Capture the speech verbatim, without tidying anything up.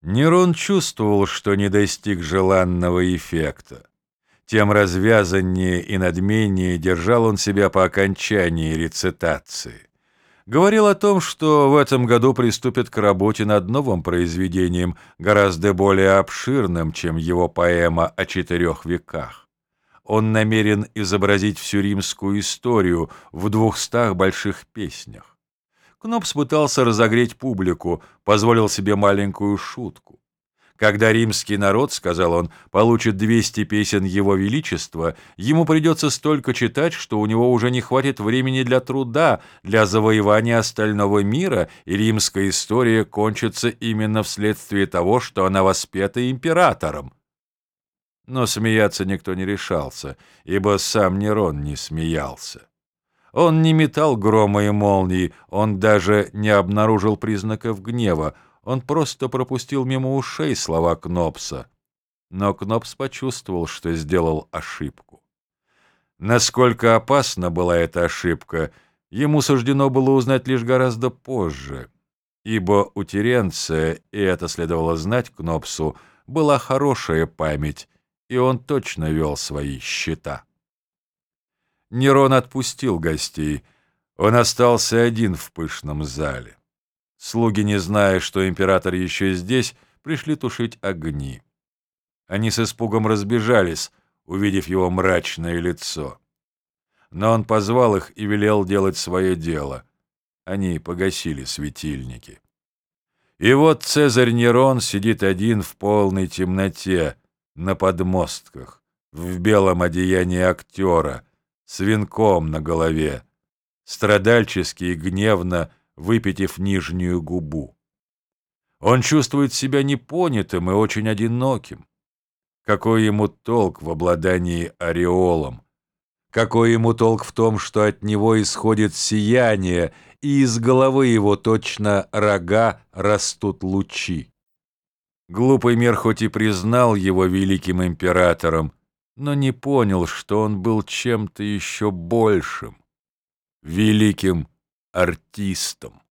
Нерон чувствовал, что не достиг желанного эффекта. Тем развязаннее и надменнее держал он себя по окончании рецитации. Говорил о том, что в этом году приступит к работе над новым произведением, гораздо более обширным, чем его поэма о четырех веках. Он намерен изобразить всю римскую историю в двухстах больших песнях. Кнопс пытался разогреть публику, позволил себе маленькую шутку. Когда римский народ, сказал он, получит двести песен его величества, ему придется столько читать, что у него уже не хватит времени для труда, для завоевания остального мира, и римская история кончится именно вследствие того, что она воспета императором. Но смеяться никто не решался, ибо сам Нерон не смеялся. Он не метал грома и молний, он даже не обнаружил признаков гнева, он просто пропустил мимо ушей слова Кнопса. Но Кнопс почувствовал, что сделал ошибку. Насколько опасна была эта ошибка, ему суждено было узнать лишь гораздо позже, ибо у Теренция, и это следовало знать Кнопсу, была хорошая память, и он точно вел свои счета. Нерон отпустил гостей. Он остался один в пышном зале. Слуги, не зная, что император еще здесь, пришли тушить огни. Они с испугом разбежались, увидев его мрачное лицо. Но он позвал их и велел делать свое дело. Они погасили светильники. И вот Цезарь Нерон сидит один в полной темноте, на подмостках, в белом одеянии актера, с венком на голове, страдальчески и гневно выпитив нижнюю губу. Он чувствует себя непонятым и очень одиноким. Какой ему толк в обладании ореолом? Какой ему толк в том, что от него исходит сияние, и из головы его точно рога растут лучи? Глупый мир хоть и признал его великим императором, но не понял, что он был чем-то еще большим, великим артистом.